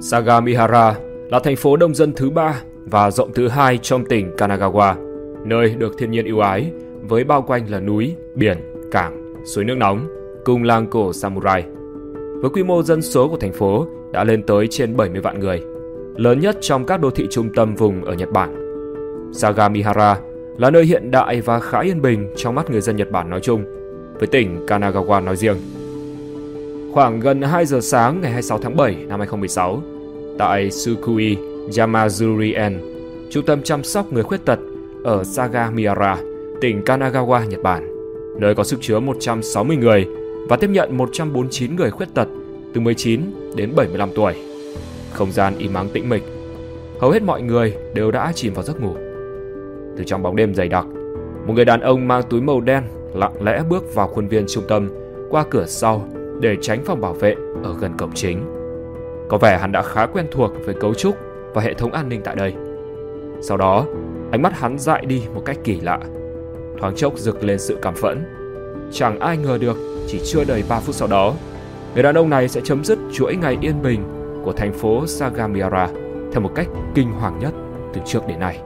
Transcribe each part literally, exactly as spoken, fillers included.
Sagamihara là thành phố đông dân thứ ba và rộng thứ hai trong tỉnh Kanagawa, nơi được thiên nhiên ưu ái với bao quanh là núi, biển, cảng, suối nước nóng cùng làng cổ samurai. Với quy mô dân số của thành phố đã lên tới trên bảy mươi vạn người, lớn nhất trong các đô thị trung tâm vùng ở Nhật Bản. Sagamihara là nơi hiện đại và khá yên bình trong mắt người dân Nhật Bản nói chung, với tỉnh Kanagawa nói riêng. Khoảng gần hai giờ sáng ngày hai mươi sáu tháng bảy năm hai nghìn không trăm mười sáu, tại Tsukui Yamazurien, trung tâm chăm sóc người khuyết tật ở Sagamihara, tỉnh Kanagawa, Nhật Bản, nơi có sức chứa một trăm sáu mươi người và tiếp nhận một trăm bốn mươi chín người khuyết tật từ mười chín đến bảy mươi lăm tuổi. Không gian im ắng tĩnh mịch, hầu hết mọi người đều đã chìm vào giấc ngủ. Từ trong bóng đêm dày đặc, một người đàn ông mang túi màu đen lặng lẽ bước vào khuôn viên trung tâm qua cửa sau để tránh phòng bảo vệ ở gần cổng chính. Có vẻ hắn đã khá quen thuộc với cấu trúc và hệ thống an ninh tại đây. Sau đó, ánh mắt hắn dại đi một cách kỳ lạ, thoáng chốc rực lên sự cảm phẫn. Chẳng ai ngờ được chỉ chưa đầy ba phút sau đó, người đàn ông này sẽ chấm dứt chuỗi ngày yên bình của thành phố Sagamihara theo một cách kinh hoàng nhất từ trước đến nay.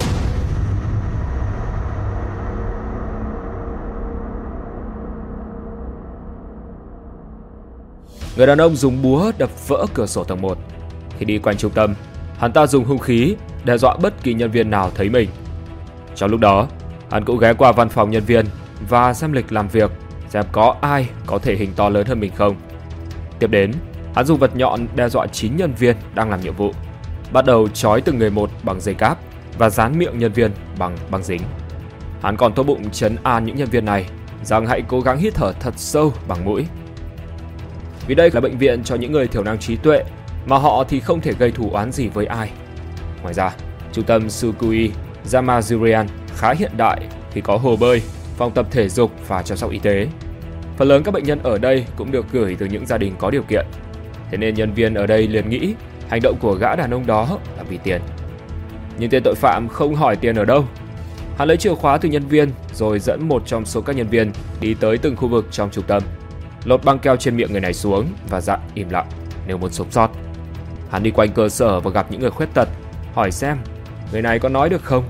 Người đàn ông dùng búa đập vỡ cửa sổ tầng một. Khi đi quanh trung tâm, hắn ta dùng hung khí đe dọa bất kỳ nhân viên nào thấy mình. Trong lúc đó, hắn cũng ghé qua văn phòng nhân viên và xem lịch làm việc, xem có ai có thể hình to lớn hơn mình không. Tiếp đến, hắn dùng vật nhọn đe dọa chín nhân viên đang làm nhiệm vụ, bắt đầu trói từng người một bằng dây cáp và dán miệng nhân viên bằng băng dính. Hắn còn tốt bụng trấn an những nhân viên này rằng hãy cố gắng hít thở thật sâu bằng mũi. Vì đây là bệnh viện cho những người thiểu năng trí tuệ, mà họ thì không thể gây thù oán gì với ai. Ngoài ra, trung tâm Tsukui Yamazurien khá hiện đại khi có hồ bơi, phòng tập thể dục và chăm sóc y tế. Phần lớn các bệnh nhân ở đây cũng được gửi từ những gia đình có điều kiện. Thế nên nhân viên ở đây liền nghĩ hành động của gã đàn ông đó là vì tiền. Nhưng tên tội phạm không hỏi tiền ở đâu. Hắn lấy chìa khóa từ nhân viên rồi dẫn một trong số các nhân viên đi tới từng khu vực trong trung tâm, lột băng keo trên miệng người này xuống và dặn im lặng nếu muốn sống sót. Hắn đi quanh cơ sở và gặp những người khuyết tật, hỏi xem người này có nói được không.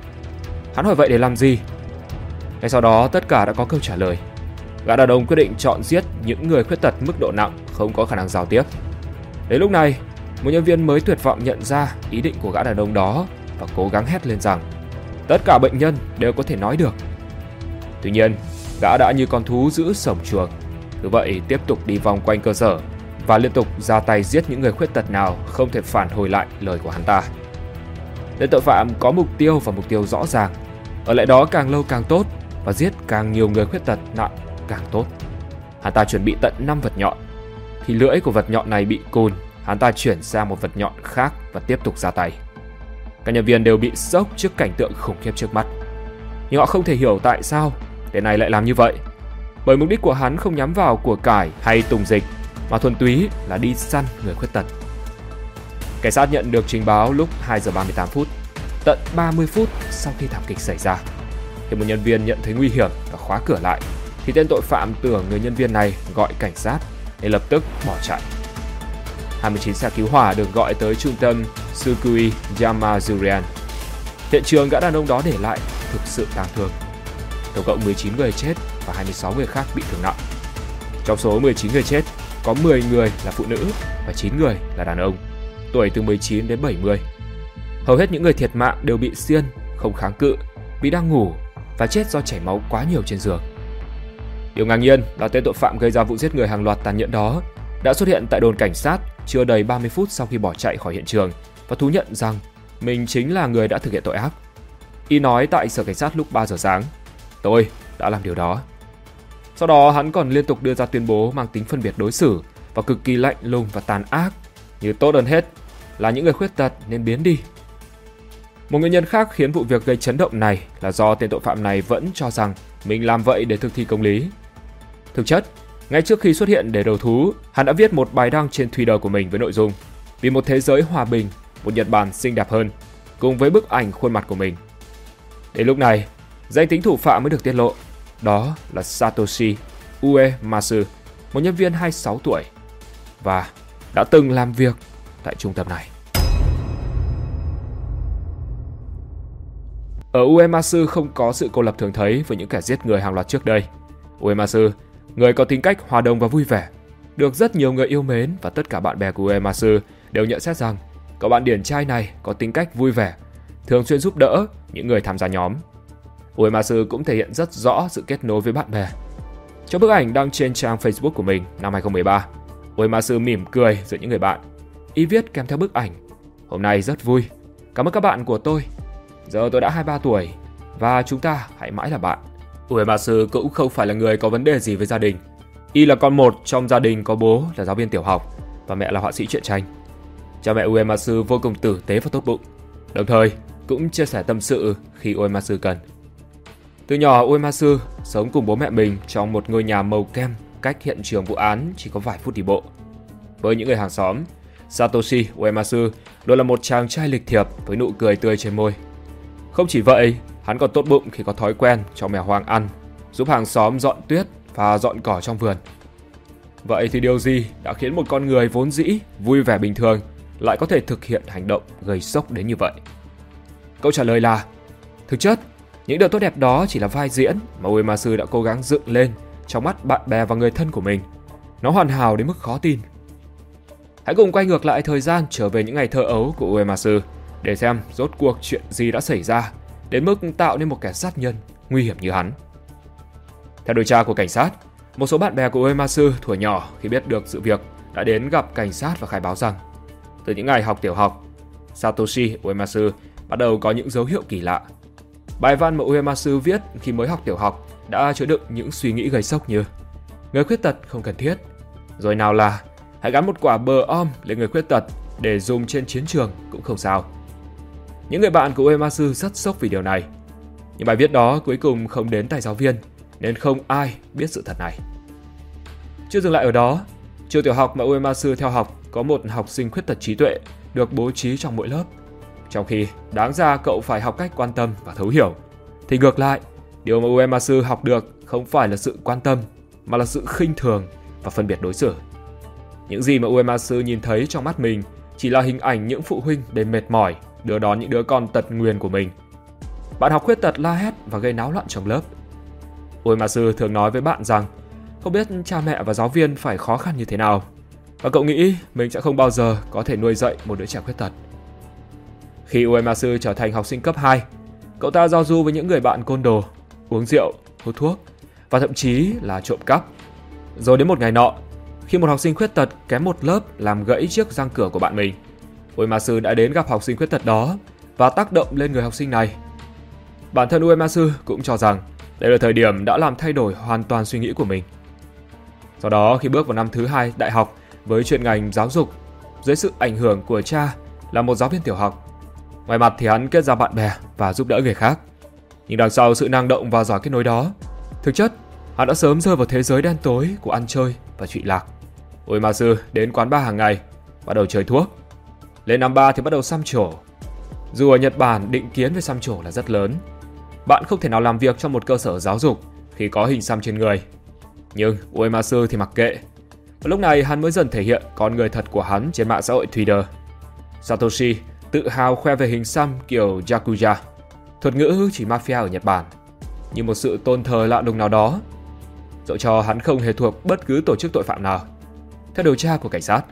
Hắn hỏi vậy để làm gì? Ngay sau đó tất cả đã có câu trả lời. Gã đàn ông quyết định chọn giết những người khuyết tật mức độ nặng không có khả năng giao tiếp. Đến lúc này, một nhân viên mới tuyệt vọng nhận ra ý định của gã đàn ông đó và cố gắng hét lên rằng tất cả bệnh nhân đều có thể nói được. Tuy nhiên, gã đã như con thú giữ sổng chuồng, cứ vậy tiếp tục đi vòng quanh cơ sở và liên tục ra tay giết những người khuyết tật nào không thể phản hồi lại lời của hắn ta. Tên tội phạm có mục tiêu và mục tiêu rõ ràng, ở lại đó càng lâu càng tốt và giết càng nhiều người khuyết tật nặng càng tốt. Hắn ta chuẩn bị tận năm vật nhọn. Khi lưỡi của vật nhọn này bị cùn, hắn ta chuyển sang một vật nhọn khác và tiếp tục ra tay. Các nhân viên đều bị sốc trước cảnh tượng khủng khiếp trước mắt, nhưng họ không thể hiểu tại sao tên này lại làm như vậy. Bởi mục đích của hắn không nhắm vào của cải hay tùng dịch, mà thuần túy là đi săn người khuyết tật. Cảnh sát nhận được trình báo lúc hai giờ ba mươi tám phút, tận ba mươi phút sau khi thảm kịch xảy ra. Khi một nhân viên nhận thấy nguy hiểm và khóa cửa lại, thì tên tội phạm tưởng người nhân viên này gọi cảnh sát nên lập tức bỏ chạy. hai mươi chín xe cứu hỏa được gọi tới trung tâm Tsukui Yamazurien. Hiện trường gã đàn ông đó để lại thực sự tang thương. Tổng cộng mười chín người chết và hai mươi sáu người khác bị thương nặng. Trong số mười chín người chết, có mười người là phụ nữ và chín người là đàn ông, tuổi từ mười chín đến bảy mươi. Hầu hết những người thiệt mạng đều bị xiên, không kháng cự vì đang ngủ và chết do chảy máu quá nhiều trên giường. Điều ngạc nhiên là tên tội phạm gây ra vụ giết người hàng loạt tàn nhẫn đó đã xuất hiện tại đồn cảnh sát chưa đầy ba mươi phút sau khi bỏ chạy khỏi hiện trường và thú nhận rằng mình chính là người đã thực hiện tội ác. Y nói tại sở cảnh sát lúc ba giờ sáng, tôi đã làm điều đó. Sau đó hắn còn liên tục đưa ra tuyên bố mang tính phân biệt đối xử và cực kỳ lạnh lùng và tàn ác, như tốt hơn hết là những người khuyết tật nên biến đi. Một nguyên nhân khác khiến vụ việc gây chấn động này là do tên tội phạm này vẫn cho rằng mình làm vậy để thực thi công lý. Thực chất, ngay trước khi xuất hiện để đầu thú, hắn đã viết một bài đăng trên Twitter của mình với nội dung vì một thế giới hòa bình, một Nhật Bản xinh đẹp hơn, cùng với bức ảnh khuôn mặt của mình. Đến lúc này, danh tính thủ phạm mới được tiết lộ. Đó là Satoshi Uemasu, một nhân viên hai mươi sáu tuổi và đã từng làm việc tại trung tâm này. Ở Uematsu không có sự cô lập thường thấy với những kẻ giết người hàng loạt trước đây. Uematsu, người có tính cách hòa đồng và vui vẻ, được rất nhiều người yêu mến, và tất cả bạn bè của Uematsu đều nhận xét rằng cậu bạn điển trai này có tính cách vui vẻ, thường xuyên giúp đỡ những người tham gia nhóm. Uematsu cũng thể hiện rất rõ sự kết nối với bạn bè. Trong bức ảnh đăng trên trang Facebook của mình năm hai không một ba, Uematsu mỉm cười giữa những người bạn. Y viết kèm theo bức ảnh: "Hôm nay rất vui. Cảm ơn các bạn của tôi. Giờ tôi đã hai mươi ba tuổi và chúng ta hãy mãi là bạn." Uematsu cũng không phải là người có vấn đề gì với gia đình. Y là con một trong gia đình có bố là giáo viên tiểu học và mẹ là họa sĩ truyện tranh. Cha mẹ Uematsu vô cùng tử tế và tốt bụng, đồng thời cũng chia sẻ tâm sự khi Uematsu cần. Từ nhỏ, Uematsu sống cùng bố mẹ mình trong một ngôi nhà màu kem cách hiện trường vụ án chỉ có vài phút đi bộ. Với những người hàng xóm, Satoshi Uematsu luôn là một chàng trai lịch thiệp với nụ cười tươi trên môi. Không chỉ vậy, hắn còn tốt bụng khi có thói quen cho mèo hoang ăn, giúp hàng xóm dọn tuyết và dọn cỏ trong vườn. Vậy thì điều gì đã khiến một con người vốn dĩ vui vẻ bình thường lại có thể thực hiện hành động gây sốc đến như vậy? Câu trả lời là, thực chất, những điều tốt đẹp đó chỉ là vai diễn mà Uematsu đã cố gắng dựng lên trong mắt bạn bè và người thân của mình. Nó hoàn hảo đến mức khó tin. Hãy cùng quay ngược lại thời gian trở về những ngày thơ ấu của Uematsu để xem rốt cuộc chuyện gì đã xảy ra đến mức tạo nên một kẻ sát nhân nguy hiểm như hắn. Theo điều tra của cảnh sát, một số bạn bè của Uematsu thuở nhỏ khi biết được sự việc đã đến gặp cảnh sát và khai báo rằng từ những ngày học tiểu học, Satoshi Uematsu bắt đầu có những dấu hiệu kỳ lạ. Bài văn mà Uematsu viết khi mới học tiểu học đã chứa đựng những suy nghĩ gây sốc như người khuyết tật không cần thiết, rồi nào là hãy gắn một quả bờ om lên người khuyết tật để dùng trên chiến trường cũng không sao. Những người bạn của Uematsu rất sốc vì điều này. Nhưng bài viết đó cuối cùng không đến tay giáo viên, nên không ai biết sự thật này. Chưa dừng lại ở đó, trường tiểu học mà Uematsu theo học có một học sinh khuyết tật trí tuệ được bố trí trong mỗi lớp. Trong khi đáng ra cậu phải học cách quan tâm và thấu hiểu, thì ngược lại, điều mà Uematsu học được không phải là sự quan tâm, mà là sự khinh thường và phân biệt đối xử. Những gì mà Uematsu nhìn thấy trong mắt mình chỉ là hình ảnh những phụ huynh đến mệt mỏi đưa đón những đứa con tật nguyền của mình. Bạn học khuyết tật la hét và gây náo loạn trong lớp. Uematsu thường nói với bạn rằng không biết cha mẹ và giáo viên phải khó khăn như thế nào, và cậu nghĩ mình sẽ không bao giờ có thể nuôi dạy một đứa trẻ khuyết tật. Khi Uematsu trở thành học sinh cấp hai, cậu ta giao du với những người bạn côn đồ, uống rượu, hút thuốc và thậm chí là trộm cắp. Rồi đến một ngày nọ, khi một học sinh khuyết tật kém một lớp làm gãy chiếc răng cửa của bạn mình, Uematsu đã đến gặp học sinh khuyết tật đó và tác động lên người học sinh này. Bản thân Uematsu cũng cho rằng đây là thời điểm đã làm thay đổi hoàn toàn suy nghĩ của mình. Sau đó, khi bước vào năm thứ hai đại học với chuyên ngành giáo dục, dưới sự ảnh hưởng của cha là một giáo viên tiểu học, ngoài mặt thì hắn kết giao bạn bè và giúp đỡ người khác. Nhưng đằng sau sự năng động và giỏi kết nối đó, thực chất hắn đã sớm rơi vào thế giới đen tối của ăn chơi và trụy lạc. Uematsu đến quán bar hàng ngày, bắt đầu chơi thuốc. Lên năm ba thì bắt đầu xăm trổ. Dù ở Nhật Bản định kiến về xăm trổ là rất lớn, bạn không thể nào làm việc trong một cơ sở giáo dục khi có hình xăm trên người. Nhưng Uematsu thì mặc kệ. Và lúc này hắn mới dần thể hiện con người thật của hắn trên mạng xã hội Twitter. Satoshi tự hào khoe về hình xăm kiểu Yakuza, thuật ngữ chỉ mafia ở Nhật Bản, như một sự tôn thờ lạ lùng nào đó, dẫu cho hắn không hề thuộc bất cứ tổ chức tội phạm nào. Theo điều tra của cảnh sát,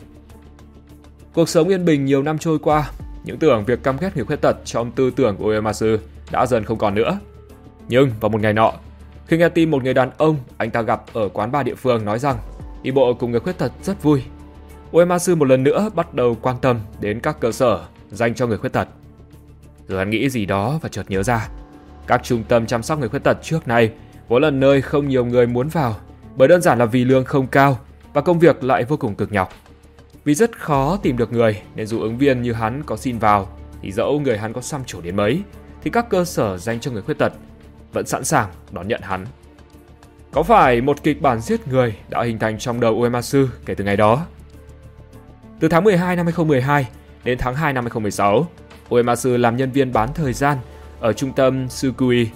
cuộc sống yên bình nhiều năm trôi qua, những tưởng việc căm ghét người khuyết tật trong tư tưởng của Uematsu đã dần không còn nữa. Nhưng vào một ngày nọ, khi nghe tin một người đàn ông anh ta gặp ở quán bar địa phương nói rằng đi bộ cùng người khuyết tật rất vui, Uematsu một lần nữa bắt đầu quan tâm đến các cơ sở dành cho người khuyết tật. Rồi hắn nghĩ gì đó và chợt nhớ ra, các trung tâm chăm sóc người khuyết tật trước nay vốn là nơi không nhiều người muốn vào, bởi đơn giản là vì lương không cao và công việc lại vô cùng cực nhọc. Vì rất khó tìm được người nên dù ứng viên như hắn có xin vào thì dẫu người hắn có xăm trổ đến mấy thì các cơ sở dành cho người khuyết tật vẫn sẵn sàng đón nhận hắn. Có phải một kịch bản giết người đã hình thành trong đầu Uematsu kể từ ngày đó? Từ tháng mười hai năm hai không một hai đến tháng hai năm hai không một sáu, Uematsu làm nhân viên bán thời gian ở trung tâm Tsukui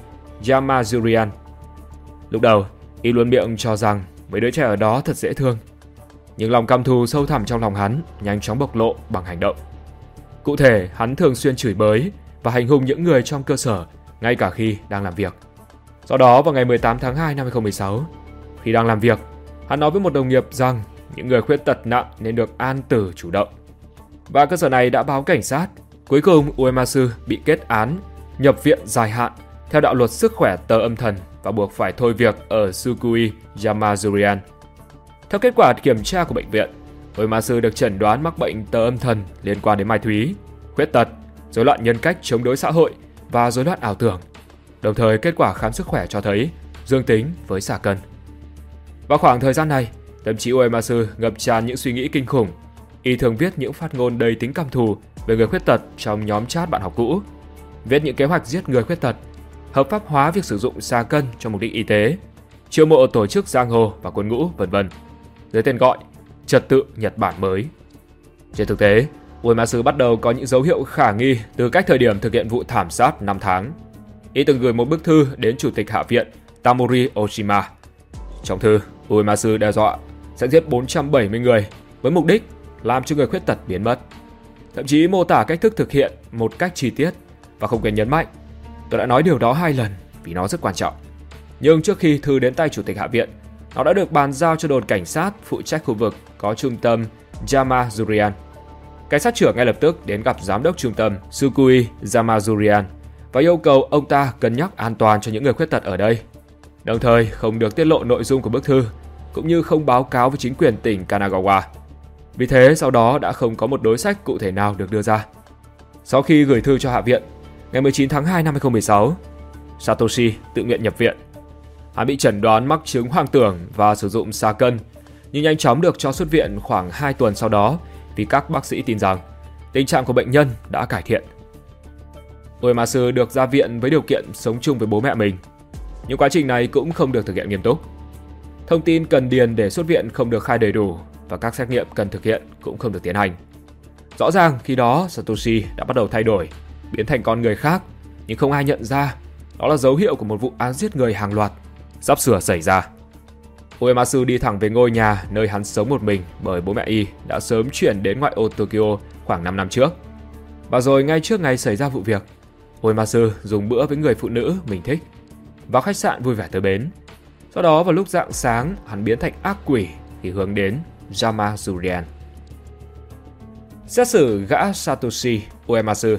Yamazurian. Lúc đầu, y luôn miệng cho rằng mấy đứa trẻ ở đó thật dễ thương. nhưng lòng căm thù sâu thẳm trong lòng hắn nhanh chóng bộc lộ bằng hành động. Cụ thể, hắn thường xuyên chửi bới và hành hung những người trong cơ sở ngay cả khi đang làm việc. Sau đó vào ngày mười tám tháng hai năm hai không một sáu, khi đang làm việc, hắn nói với một đồng nghiệp rằng những người khuyết tật nặng nên được an tử chủ động. Và cơ sở này đã báo cảnh sát. Cuối cùng Uematsu bị kết án nhập viện dài hạn theo đạo luật sức khỏe tờ âm thần và buộc phải thôi việc ở Sukui Yamazurian. Theo kết quả kiểm tra của bệnh viện, Uematsu được chẩn đoán mắc bệnh tờ âm thần liên quan đến ma túy, khuyết tật, rối loạn nhân cách chống đối xã hội và rối loạn ảo tưởng. Đồng thời, kết quả khám sức khỏe cho thấy dương tính với xà cân. Vào khoảng thời gian này, tâm trí Uematsu ngập tràn những suy nghĩ kinh khủng. Y thường viết những phát ngôn đầy tính căm thù về người khuyết tật trong nhóm chat bạn học cũ, viết những kế hoạch giết người khuyết tật, hợp pháp hóa việc sử dụng xà cân cho mục đích y tế, chiêu mộ tổ chức giang hồ và quân ngũ, vân vân, dưới tên gọi Trật tự Nhật Bản mới. Trên thực tế, Uematsu bắt đầu có những dấu hiệu khả nghi từ cách thời điểm thực hiện vụ thảm sát năm tháng. Y từng gửi một bức thư đến Chủ tịch Hạ viện Tamori Oshima. Trong thư, Uematsu đe dọa sẽ giết bốn trăm bảy mươi người với mục đích làm cho người khuyết tật biến mất. Thậm chí mô tả cách thức thực hiện một cách chi tiết và không quên nhấn mạnh: "Tôi đã nói điều đó hai lần vì nó rất quan trọng." Nhưng trước khi thư đến tay Chủ tịch Hạ viện, nó đã được bàn giao cho đồn cảnh sát phụ trách khu vực có trung tâm Yamazurian. Cảnh sát trưởng ngay lập tức đến gặp giám đốc trung tâm Sukui Yamazurian và yêu cầu ông ta cân nhắc an toàn cho những người khuyết tật ở đây, đồng thời không được tiết lộ nội dung của bức thư, cũng như không báo cáo với chính quyền tỉnh Kanagawa. Vì thế, sau đó đã không có một đối sách cụ thể nào được đưa ra. Sau khi gửi thư cho Hạ viện, ngày mười chín tháng hai năm hai không một sáu, Satoshi tự nguyện nhập viện. Hắn bị chẩn đoán mắc chứng hoang tưởng và sử dụng xà cân, nhưng nhanh chóng được cho xuất viện khoảng hai tuần sau đó vì các bác sĩ tin rằng tình trạng của bệnh nhân đã cải thiện. Uematsu được ra viện với điều kiện sống chung với bố mẹ mình, nhưng quá trình này cũng không được thực hiện nghiêm túc. Thông tin cần điền để xuất viện không được khai đầy đủ và các xét nghiệm cần thực hiện cũng không được tiến hành. Rõ ràng khi đó Satoshi đã bắt đầu thay đổi, biến thành con người khác, nhưng không ai nhận ra đó là dấu hiệu của một vụ án giết người hàng loạt sắp sửa xảy ra. Uematsu đi thẳng về ngôi nhà nơi hắn sống một mình bởi bố mẹ y đã sớm chuyển đến ngoại ô Tokyo khoảng năm năm trước. Và rồi ngay trước ngày xảy ra vụ việc, Uematsu dùng bữa với người phụ nữ mình thích, vào khách sạn vui vẻ tới bến. Sau đó vào lúc rạng sáng, hắn biến thành ác quỷ khi hướng đến Yamazurian. Xét xử gã Satoshi Uematsu.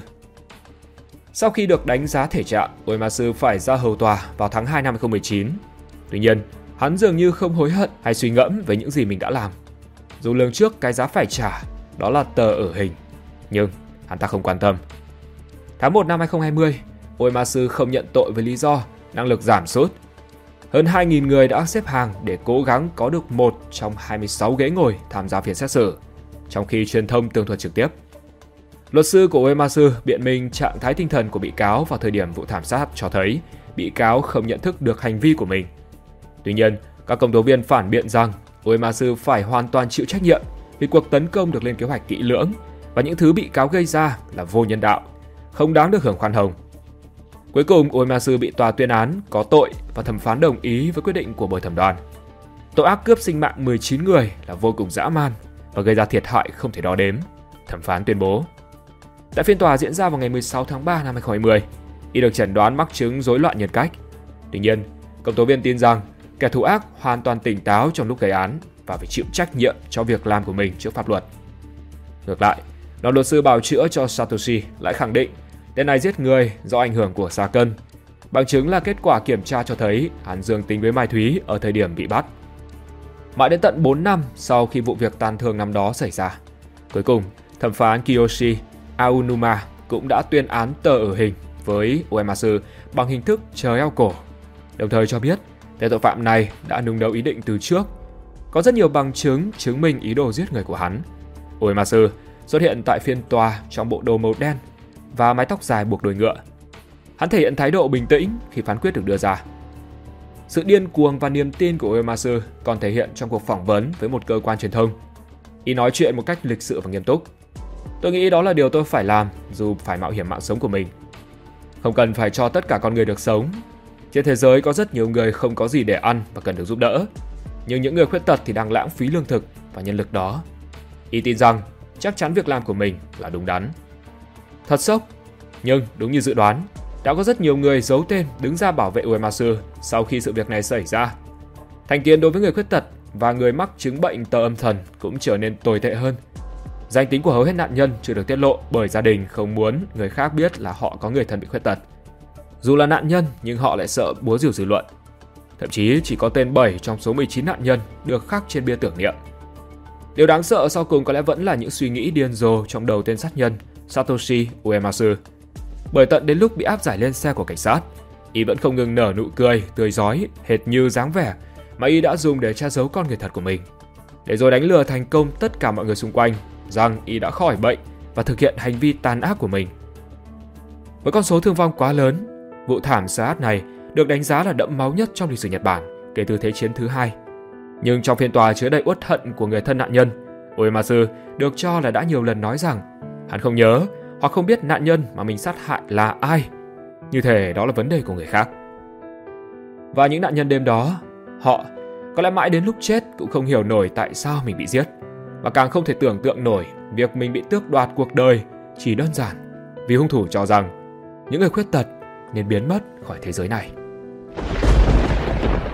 Sau khi được đánh giá thể trạng, Uematsu phải ra hầu tòa vào tháng hai năm hai không một chín. Tuy nhiên, hắn dường như không hối hận hay suy ngẫm về những gì mình đã làm. Dù lường trước cái giá phải trả, đó là tờ ở hình, nhưng hắn ta không quan tâm. Tháng một năm hai không hai không, Uematsu không nhận tội với lý do năng lực giảm sút. Hơn hai nghìn người đã xếp hàng để cố gắng có được một trong hai mươi sáu ghế ngồi tham gia phiên xét xử, trong khi truyền thông tường thuật trực tiếp. Luật sư của Uematsu biện minh trạng thái tinh thần của bị cáo vào thời điểm vụ thảm sát cho thấy bị cáo không nhận thức được hành vi của mình. Tuy nhiên, các công tố viên phản biện rằng Uematsu phải hoàn toàn chịu trách nhiệm vì cuộc tấn công được lên kế hoạch kỹ lưỡng và những thứ bị cáo gây ra là vô nhân đạo, không đáng được hưởng khoan hồng. Cuối cùng, Uematsu bị tòa tuyên án có tội và thẩm phán đồng ý với quyết định của bồi thẩm đoàn. Tội ác cướp sinh mạng mười chín người là vô cùng dã man và gây ra thiệt hại không thể đo đếm, thẩm phán tuyên bố. Tại phiên tòa diễn ra vào ngày mười sáu tháng ba năm hai không hai không, y được chẩn đoán mắc chứng rối loạn nhân cách. Tuy nhiên, công tố viên tin rằng kẻ thù ác hoàn toàn tỉnh táo trong lúc gây án và phải chịu trách nhiệm cho việc làm của mình trước pháp luật. Ngược lại, đoàn luật sư bào chữa cho Satoshi lại khẳng định tên này giết người do ảnh hưởng của xà cân. Bằng chứng là kết quả kiểm tra cho thấy hắn dương tính với ma túy ở thời điểm bị bắt. Mãi đến tận bốn năm sau khi vụ việc tàn thương năm đó xảy ra, cuối cùng thẩm phán Kiyoshi Aonuma cũng đã tuyên án tờ ở hình với Uematsu bằng hình thức chờ eo cổ, đồng thời cho biết tên tội phạm này đã nung nấu ý định từ trước. Có rất nhiều bằng chứng chứng minh ý đồ giết người của hắn. Uematsu xuất hiện tại phiên tòa trong bộ đồ màu đen và mái tóc dài buộc đuôi ngựa. Hắn thể hiện thái độ bình tĩnh khi phán quyết được đưa ra. Sự điên cuồng và niềm tin của Uematsu còn thể hiện trong cuộc phỏng vấn với một cơ quan truyền thông. Y nói chuyện một cách lịch sự và nghiêm túc. Tôi nghĩ đó là điều tôi phải làm dù phải mạo hiểm mạng sống của mình. Không cần phải cho tất cả con người được sống. Trên thế giới có rất nhiều người không có gì để ăn và cần được giúp đỡ. nhưng những người khuyết tật thì đang lãng phí lương thực và nhân lực đó. Y tin rằng chắc chắn việc làm của mình là đúng đắn. Thật sốc, nhưng đúng như dự đoán, đã có rất nhiều người giấu tên đứng ra bảo vệ Uematsu sau khi sự việc này xảy ra. Thành kiến đối với người khuyết tật và người mắc chứng bệnh tơ âm thần cũng trở nên tồi tệ hơn. Danh tính của hầu hết nạn nhân chưa được tiết lộ bởi gia đình không muốn người khác biết là họ có người thân bị khuyết tật. Dù là nạn nhân nhưng họ lại sợ búa rìu dư luận. Thậm chí chỉ có tên bảy trong số mười chín nạn nhân được khắc trên bia tưởng niệm. Điều đáng sợ sau cùng có lẽ vẫn là những suy nghĩ điên rồ trong đầu tên sát nhân Satoshi Uematsu. Bởi tận đến lúc bị áp giải lên xe của cảnh sát, y vẫn không ngừng nở nụ cười tươi rói hệt như dáng vẻ mà y đã dùng để che giấu con người thật của mình, để rồi đánh lừa thành công tất cả mọi người xung quanh rằng y đã khỏi bệnh và thực hiện hành vi tàn ác của mình. Với con số thương vong quá lớn, vụ thảm sát này được đánh giá là đẫm máu nhất trong lịch sử Nhật Bản kể từ Thế chiến thứ hai. Nhưng trong phiên tòa chứa đầy uất hận của người thân nạn nhân, Uematsu được cho là đã nhiều lần nói rằng hắn không nhớ hoặc không biết nạn nhân mà mình sát hại là ai, như thể đó là vấn đề của người khác. Và những nạn nhân đêm đó, họ có lẽ mãi đến lúc chết cũng không hiểu nổi tại sao mình bị giết, và càng không thể tưởng tượng nổi việc mình bị tước đoạt cuộc đời chỉ đơn giản vì hung thủ cho rằng những người khuyết tật nên biến mất khỏi thế giới này.